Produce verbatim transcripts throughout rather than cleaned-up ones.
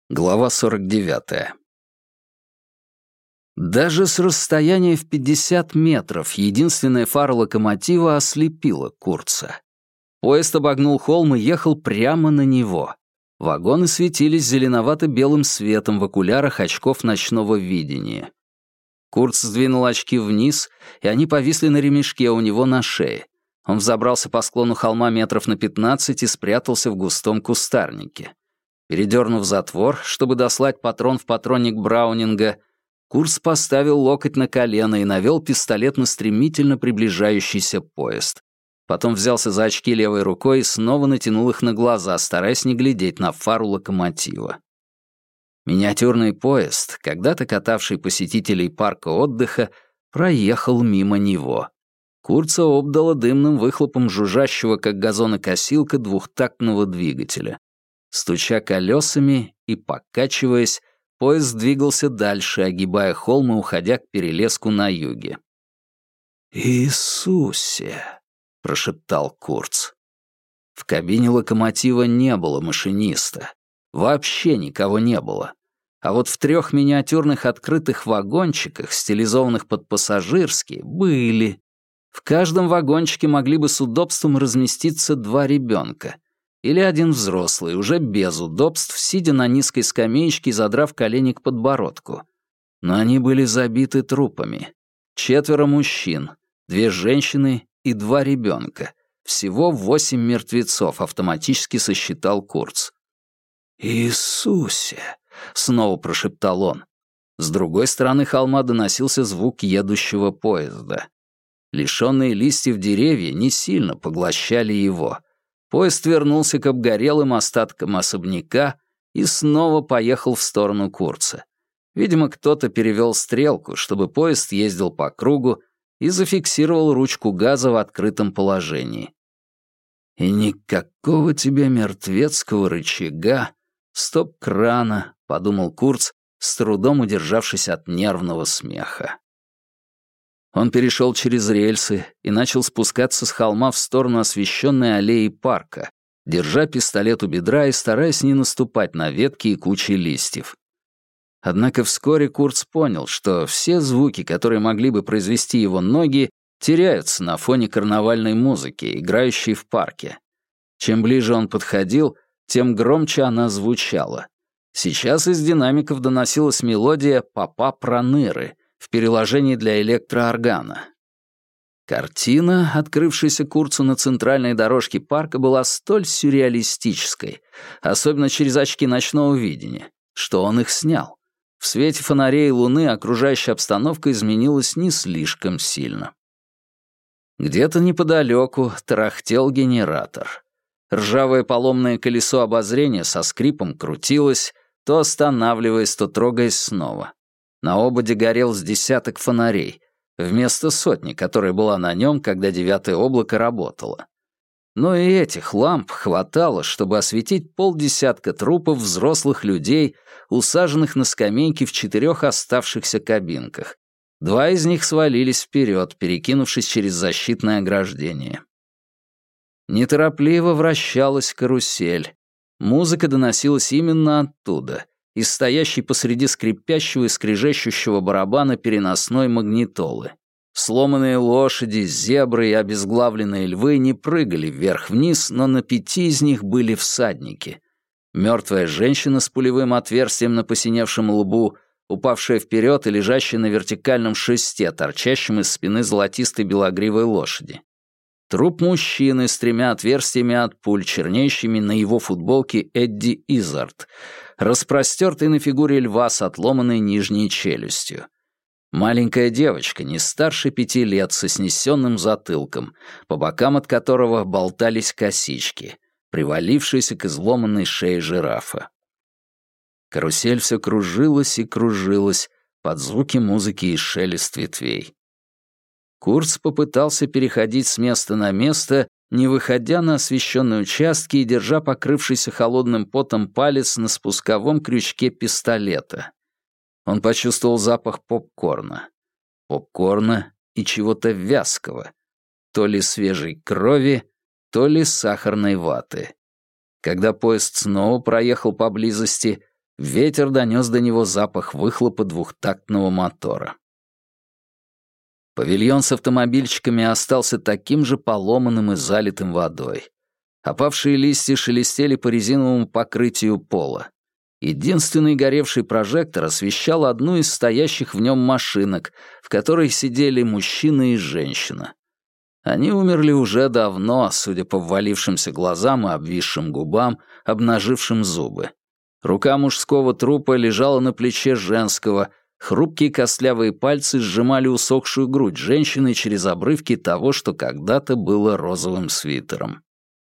Глава сорок девятая. Даже с расстояния в пятьдесят метров единственная фара локомотива ослепила Курца. Поезд обогнул холм и ехал прямо на него. Вагоны светились зеленовато-белым светом в окулярах очков ночного видения. Курц сдвинул очки вниз, и они повисли на ремешке у него на шее. Он взобрался по склону холма метров на пятнадцать и спрятался в густом кустарнике. Передернув затвор, чтобы дослать патрон в патронник Браунинга, Курц поставил локоть на колено и навел пистолет на стремительно приближающийся поезд. Потом взялся за очки левой рукой и снова натянул их на глаза, стараясь не глядеть на фару локомотива. Миниатюрный поезд, когда-то катавший посетителей парка отдыха, проехал мимо него. Курца обдало дымным выхлопом жужжащего, как газонокосилка, двухтактного двигателя. Стуча колесами и покачиваясь, поезд двигался дальше, огибая холм и уходя к перелеску на юге. «Иисусе!» — прошептал Курц. В кабине локомотива не было машиниста. Вообще никого не было. А вот в трех миниатюрных открытых вагончиках, стилизованных под пассажирские, были. В каждом вагончике могли бы с удобством разместиться два ребенка. Или один взрослый, уже без удобств, сидя на низкой скамеечке и задрав колени к подбородку. Но они были забиты трупами. Четверо мужчин, две женщины и два ребенка. Всего восемь мертвецов, автоматически сосчитал Курц. «Иисусе!» — снова прошептал он. С другой стороны холма доносился звук едущего поезда. Лишенные листьев деревья не сильно поглощали его. Поезд вернулся к обгорелым остаткам особняка и снова поехал в сторону Курца. Видимо, кто-то перевел стрелку, чтобы поезд ездил по кругу, и зафиксировал ручку газа в открытом положении. И никакого тебе мертвецкого рычага, стоп-крана, подумал Курц, с трудом удержавшись от нервного смеха. Он перешел через рельсы и начал спускаться с холма в сторону освещенной аллеи парка, держа пистолет у бедра и стараясь не наступать на ветки и кучи листьев. Однако вскоре Курц понял, что все звуки, которые могли бы произвести его ноги, теряются на фоне карнавальной музыки, играющей в парке. Чем ближе он подходил, тем громче она звучала. Сейчас из динамиков доносилась мелодия «Папа Проныры» в переложении для электрооргана. Картина, открывшаяся Курцу на центральной дорожке парка, была столь сюрреалистической, особенно через очки ночного видения, что он их снял. В свете фонарей и луны окружающая обстановка изменилась не слишком сильно. Где-то неподалеку тарахтел генератор. Ржавое поломное колесо обозрения со скрипом крутилось, то останавливаясь, то трогаясь снова. На ободе горел с десяток фонарей, вместо сотни, которая была на нем, когда девятое облако работало. Но и этих ламп хватало, чтобы осветить полдесятка трупов взрослых людей, усаженных на скамейки в четырех оставшихся кабинках. Два из них свалились вперед, перекинувшись через защитное ограждение. Неторопливо вращалась карусель. Музыка доносилась именно оттуда, из стоящей посреди скрипящего и скрежещущего барабана переносной магнитолы. Сломанные лошади, зебры и обезглавленные львы не прыгали вверх-вниз, но на пяти из них были всадники. Мертвая женщина с пулевым отверстием на посиневшем лбу, упавшая вперед и лежащая на вертикальном шесте, торчащем из спины золотистой белогривой лошади. Труп мужчины с тремя отверстиями от пуль, чернеющими на его футболке Эдди Иззард, распростертый на фигуре льва с отломанной нижней челюстью. Маленькая девочка, не старше пяти лет, со снесенным затылком, по бокам от которого болтались косички, привалившиеся к изломанной шее жирафа. Карусель все кружилась и кружилась под звуки музыки и шелест ветвей. Курц попытался переходить с места на место, не выходя на освещенные участки и держа покрывшийся холодным потом палец на спусковом крючке пистолета. Он почувствовал запах попкорна. Попкорна и чего-то вязкого. То ли свежей крови, то ли сахарной ваты. Когда поезд снова проехал поблизости, Ветер донес до него запах выхлопа двухтактного мотора. Павильон с автомобильчиками остался таким же поломанным и залитым водой. Опавшие листья шелестели по резиновому покрытию пола. Единственный горевший прожектор освещал одну из стоящих в нем машинок, в которой сидели мужчина и женщина. Они умерли уже давно, судя по ввалившимся глазам и обвисшим губам, обнажившим зубы. Рука мужского трупа лежала на плече женского, хрупкие костлявые пальцы сжимали усохшую грудь женщины через обрывки того, что когда-то было розовым свитером.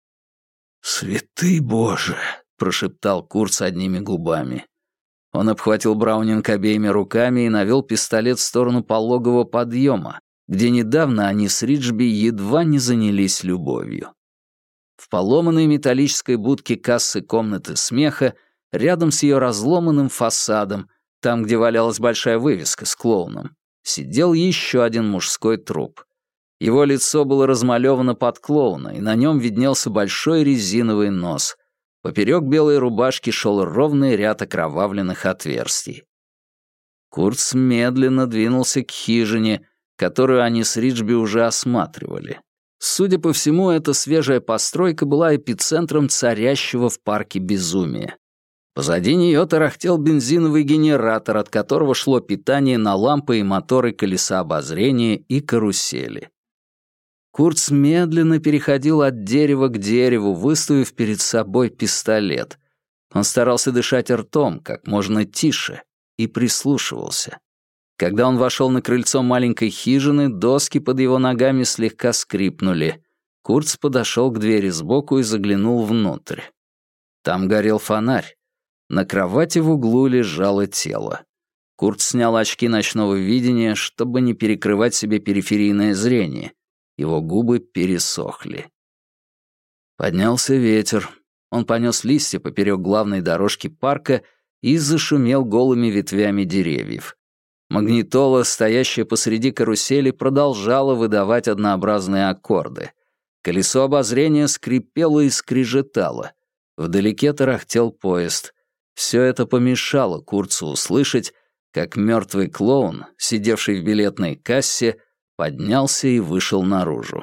«Святый Боже!» — прошептал Курц одними губами. Он обхватил Браунинг обеими руками и навел пистолет в сторону пологого подъема, где недавно они с Риджби едва не занялись любовью. В поломанной металлической будке кассы комнаты смеха, рядом с ее разломанным фасадом, там, где валялась большая вывеска с клоуном, сидел еще один мужской труп. Его лицо было размалевано под клоуна, и на нем виднелся большой резиновый нос. Поперек белой рубашки шел ровный ряд окровавленных отверстий. Курц медленно двинулся к хижине, которую они с Риджби уже осматривали. Судя по всему, эта свежая постройка была эпицентром царящего в парке безумия. Позади нее тарахтел бензиновый генератор, от которого шло питание на лампы и моторы колеса обозрения и карусели. Курц медленно переходил от дерева к дереву, выставив перед собой пистолет. Он старался дышать ртом как можно тише и прислушивался. Когда он вошел на крыльцо маленькой хижины, доски под его ногами слегка скрипнули. Курц подошел к двери сбоку и заглянул внутрь. Там горел фонарь. На кровати в углу лежало тело. Курт снял очки ночного видения, чтобы не перекрывать себе периферийное зрение. Его губы пересохли. Поднялся ветер. Он понес листья поперек главной дорожки парка и зашумел голыми ветвями деревьев. Магнитола, стоящая посреди карусели, продолжала выдавать однообразные аккорды. Колесо обозрения скрипело и скрежетало. Вдалеке тарахтел поезд. Все это помешало Курцу услышать, как мертвый клоун, сидевший в билетной кассе, поднялся и вышел наружу.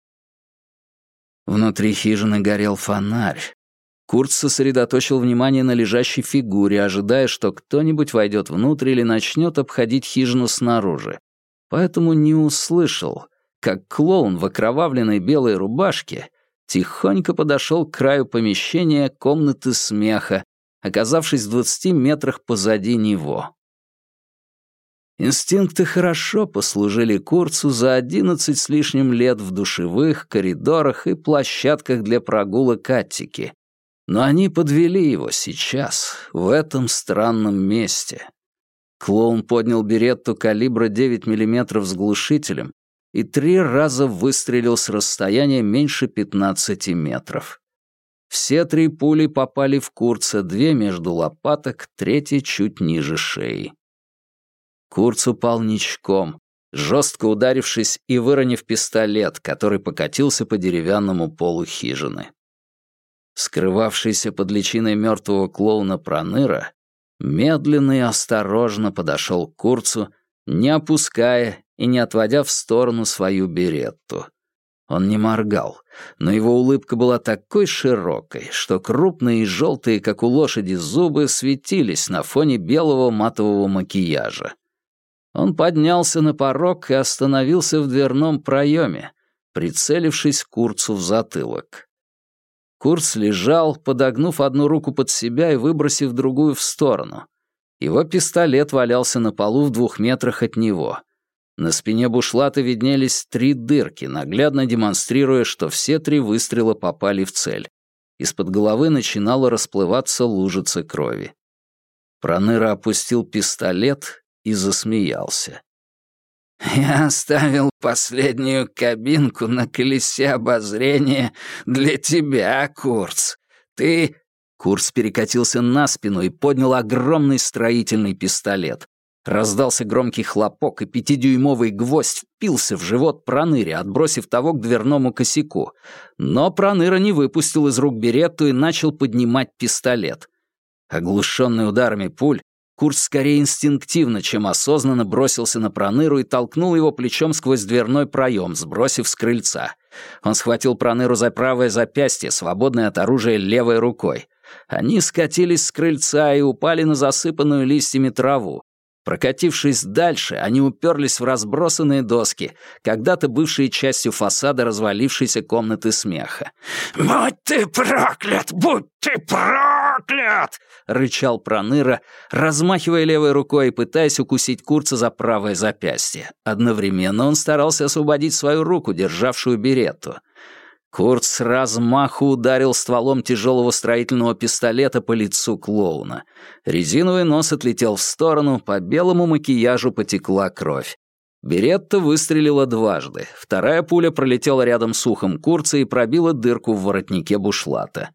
Внутри хижины горел фонарь. Курц сосредоточил внимание на лежащей фигуре, ожидая, что кто-нибудь войдет внутрь или начнет обходить хижину снаружи. Поэтому не услышал, как клоун в окровавленной белой рубашке тихонько подошел к краю помещения комнаты смеха, оказавшись в двадцати метрах позади него. Инстинкты хорошо послужили Курцу за одиннадцать с лишним лет в душевых, коридорах и площадках для прогулок Аттики. Но они подвели его сейчас, в этом странном месте. Клоун поднял беретту калибра девять миллиметров с глушителем и три раза выстрелил с расстояния меньше пятнадцати метров. Все три пули попали в Курца, две между лопаток, третья чуть ниже шеи. Курц упал ничком, жестко ударившись и выронив пистолет, который покатился по деревянному полу хижины. Скрывавшийся под личиной мертвого клоуна Проныра медленно и осторожно подошел к Курцу, не опуская и не отводя в сторону свою беретту. Он не моргал, но его улыбка была такой широкой, что крупные и желтые, как у лошади, зубы светились на фоне белого матового макияжа. Он поднялся на порог и остановился в дверном проеме, прицелившись Курцу в затылок. Курц лежал, подогнув одну руку под себя и выбросив другую в сторону. Его пистолет валялся на полу в двух метрах от него. На спине бушлата виднелись три дырки, наглядно демонстрируя, что все три выстрела попали в цель. Из-под головы начинала расплываться лужица крови. Проныра опустил пистолет и засмеялся. «Я оставил последнюю кабинку на колесе обозрения для тебя, Курц. Ты...» Курц перекатился на спину и поднял огромный строительный пистолет. Раздался громкий хлопок, и пятидюймовый гвоздь впился в живот Проныре, отбросив того к дверному косяку. Но Проныра не выпустил из рук беретту и начал поднимать пистолет. Оглушенный ударами пуль, Курт скорее инстинктивно, чем осознанно бросился на Проныру и толкнул его плечом сквозь дверной проем, сбросив с крыльца. Он схватил Проныру за правое запястье, свободное от оружия левой рукой. Они скатились с крыльца и упали на засыпанную листьями траву. Прокатившись дальше, они уперлись в разбросанные доски, когда-то бывшие частью фасада развалившейся комнаты смеха. «Будь ты проклят! Будь ты проклят!» — рычал Проныра, размахивая левой рукой и пытаясь укусить Курца за правое запястье. Одновременно он старался освободить свою руку, державшую беретту. Курт с размаху ударил стволом тяжелого строительного пистолета по лицу клоуна. Резиновый нос отлетел в сторону, по белому макияжу потекла кровь. Беретта выстрелила дважды. Вторая пуля пролетела рядом с ухом Курца и пробила дырку в воротнике бушлата.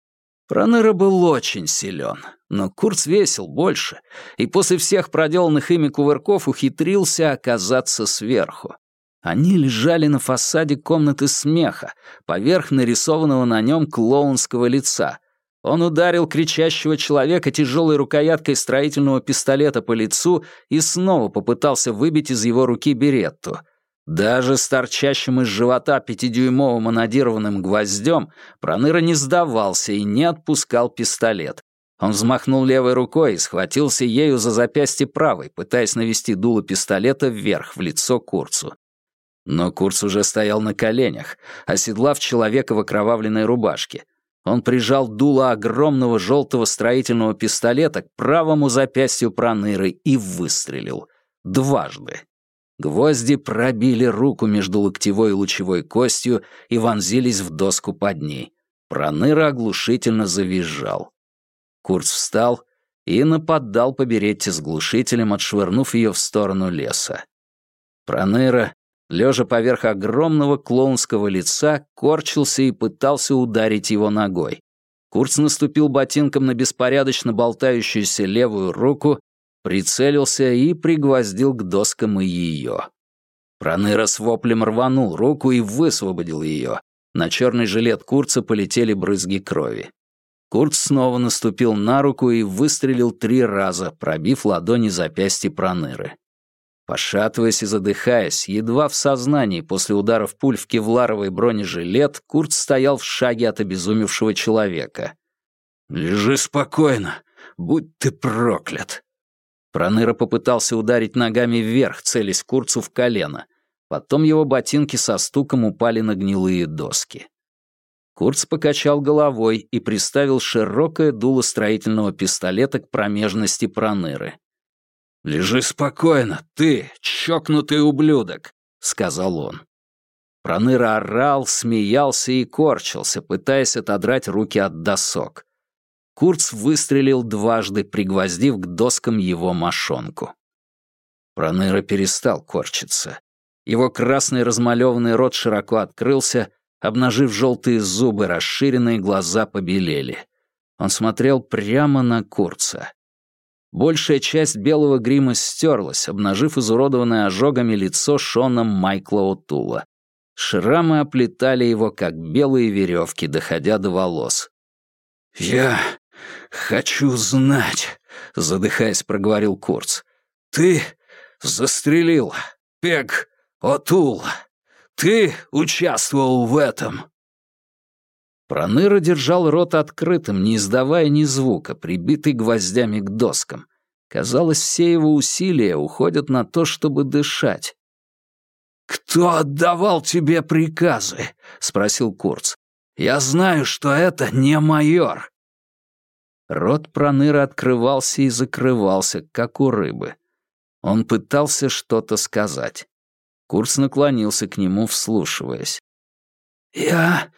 Проныра был очень силен, но Курц весил больше, и после всех проделанных ими кувырков ухитрился оказаться сверху. Они лежали на фасаде комнаты смеха, поверх нарисованного на нем клоунского лица. Он ударил кричащего человека тяжелой рукояткой строительного пистолета по лицу и снова попытался выбить из его руки беретту. Даже с торчащим из живота пятидюймовым анодированным гвоздем Проныра не сдавался и не отпускал пистолет. Он взмахнул левой рукой и схватился ею за запястье правой, пытаясь навести дуло пистолета вверх, в лицо Курцу. Но Курц уже стоял на коленях, оседлав человека в окровавленной рубашке. Он прижал дуло огромного желтого строительного пистолета к правому запястью Проныры и выстрелил. Дважды. Гвозди пробили руку между локтевой и лучевой костью и вонзились в доску под ней. Проныра оглушительно завизжал. Курц встал и нападал по беретте с глушителем, отшвырнув ее в сторону леса. Проныра, лежа поверх огромного клоунского лица, корчился и пытался ударить его ногой. Курц наступил ботинком на беспорядочно болтающуюся левую руку, прицелился и пригвоздил к доскам и ее. Проныра с воплем рванул руку и высвободил ее. На черный жилет Курца полетели брызги крови. Курц снова наступил на руку и выстрелил три раза, пробив ладони запястья Проныры. Пошатываясь и задыхаясь, едва в сознании после ударов пуль в кевларовый бронежилет, Курц стоял в шаге от обезумевшего человека. «Лежи спокойно, будь ты проклят!» Проныра попытался ударить ногами вверх, целясь Курцу в колено. Потом его ботинки со стуком упали на гнилые доски. Курц покачал головой и приставил широкое дуло строительного пистолета к промежности Проныры. «Лежи спокойно, ты, чокнутый ублюдок», — сказал он. Проныра орал, смеялся и корчился, пытаясь отодрать руки от досок. Курц выстрелил дважды, пригвоздив к доскам его мошонку. Проныра перестал корчиться. Его красный размалеванный рот широко открылся, обнажив желтые зубы, расширенные глаза побелели. Он смотрел прямо на Курца. Большая часть белого грима стерлась, обнажив изуродованное ожогами лицо Шона Майкла О'Тула. Шрамы оплетали его, как белые веревки, доходя до волос. «Я хочу знать», — задыхаясь, проговорил Курц. «Ты застрелил Пег О'Тул. Ты участвовал в этом». Проныра держал рот открытым, не издавая ни звука, прибитый гвоздями к доскам. Казалось, все его усилия уходят на то, чтобы дышать. «Кто отдавал тебе приказы?» — спросил Курц. «Я знаю, что это не майор». Рот Проныры открывался и закрывался, как у рыбы. Он пытался что-то сказать. Курц наклонился к нему, вслушиваясь. «Я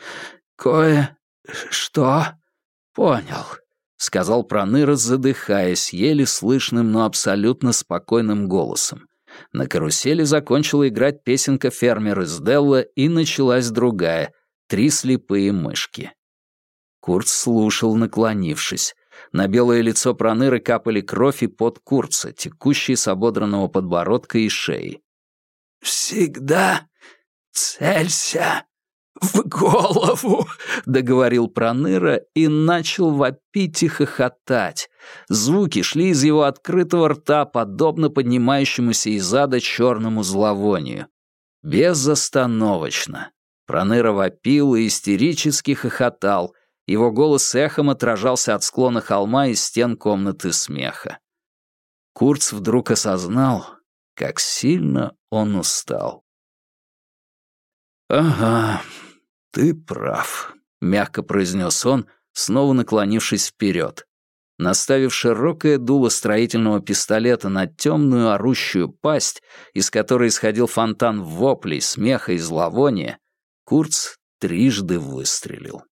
кое-что понял», — сказал Проныра, задыхаясь, еле слышным, но абсолютно спокойным голосом. На карусели закончила играть песенка «Фермер из Делла», и началась другая «Три слепые мышки». Курц слушал, наклонившись. На белое лицо Проныры капали кровь и пот Курца, текущие с ободранного подбородка и шеи. «Всегда целься в голову!» — договорил Проныра и начал вопить и хохотать. Звуки шли из его открытого рта, подобно поднимающемуся из ада черному зловонию. Безостановочно. Проныра вопил и истерически хохотал. Его голос эхом отражался от склона холма и стен комнаты смеха. Курц вдруг осознал, как сильно он устал. «Ага, ты прав», — мягко произнес он, снова наклонившись вперед. Наставив широкое дуло строительного пистолета на темную орущую пасть, из которой исходил фонтан воплей, смеха и зловония, Курц трижды выстрелил.